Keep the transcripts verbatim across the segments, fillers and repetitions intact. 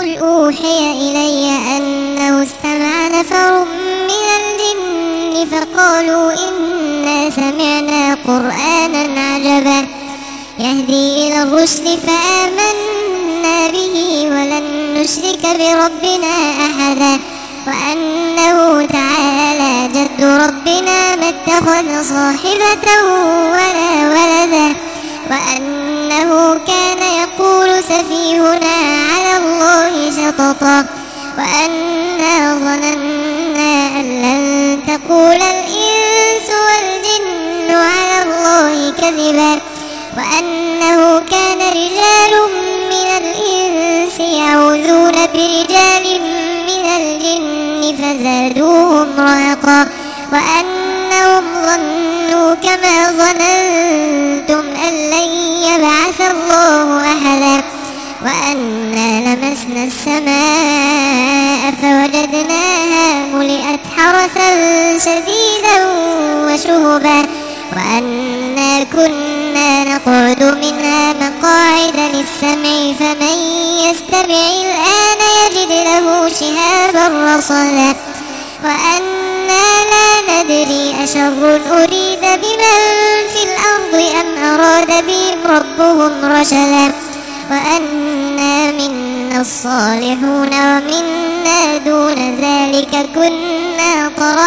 قل أوحي إلي أنه استمع نفر من الجن فقالوا إنا سمعنا قرآنا عجبا يهدي إلى الرشد فآمنا به ولن نشرك بربنا أحدا وأنه تعالى جد ربنا ما اتخذ صاحبة ولا ولدا وأنه كان يقول سفيهنا على الله شططا وأنا ظننا أن لن تقول الإنس والجن على الله كذبا وأنه كان رجال من الإنس يعوذون برجال من الجن فزادوهم رهقا وأنهم ظنوا كما ظننتم أن لن يبعث الله أحدا وأنا لمسنا السماء فوجدناها ملئت حرسا شديدا وشهبا وأنا كنا نقعد منها مقاعد للسمع فمن يستمع الآن يجد له شهابا رصدا وأنا لا ندري أشر أريد بمن في الأرض أم أراد بهم ربهم رشدا وأنا منا الصالحون ومنا دون ذلك كنا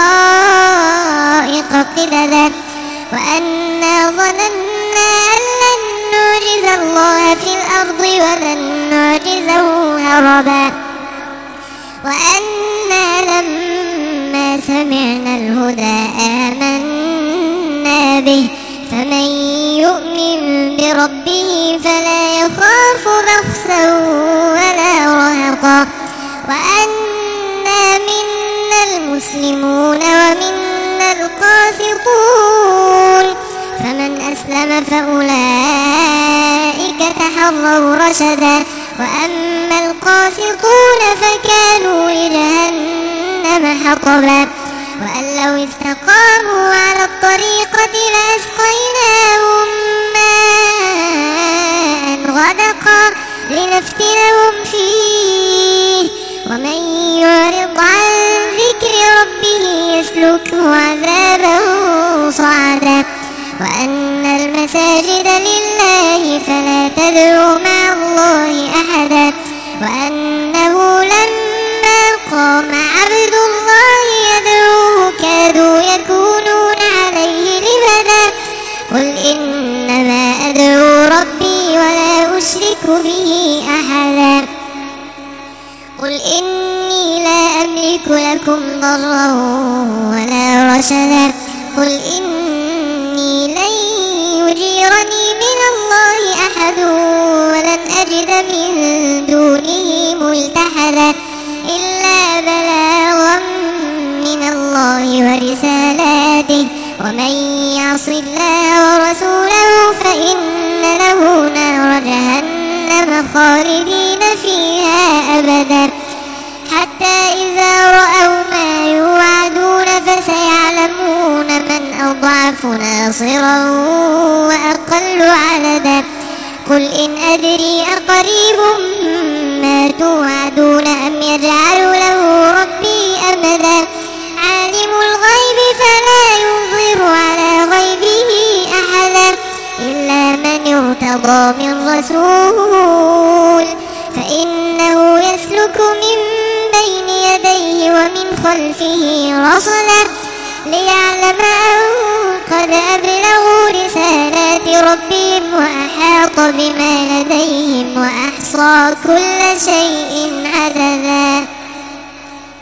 طرائق قددا وأنا ظننا أن لن نعجز الله في الأرض ولن نعجزه هربا وأنا لما سمعنا الهدى آمنا به فمن يؤمن بربه فلا يخاف بخسا ولا رهقا وأنا منا المسلمون ومنا القاسطون فمن أسلم فأولئك تحروا رشدا وأما القاسطون فكانوا لجهنم حطبا وأن لو استقاموا على الطريقة لأسقيناهم ماء غدقا لنفتنهم فيه ومن يعرض عن ذكر ربه يسلكه عذابا صعدا وأن المساجد لله فلا تدعوا مع الله أحدا وأنه لما قام عبد الله يدعوه كادوا يكونون عليه لبدا قل إنما أدعو ربي ولا أشرك به أحدا قل إني لا أملك لكم ضرا ولا رشدا قل إني لن يجيرني من الله أحد ولن أجد من دونه ملتحدا إلا بلاغا من الله ورسالاته ومن يعص الله ورسوله فإن له نار جهنم خالدين فيها أبدا حتى إذا رأوا ما يوعدون فسيعلمون من أضعف ناصرا وأقل عددا قل إن أدري أقريب ما توعدون أم يجعل له ربي أمدا عالم الغيب فلا يظهر على غيبه أحدا إلا من ارتضى من رسول فإنه يسلك من بين يديه ومن خلفه رصدا ليعلم أن قد أبلغوا رسالات ربهم وأحاط بما لديهم وأحصى كل شيء عددا.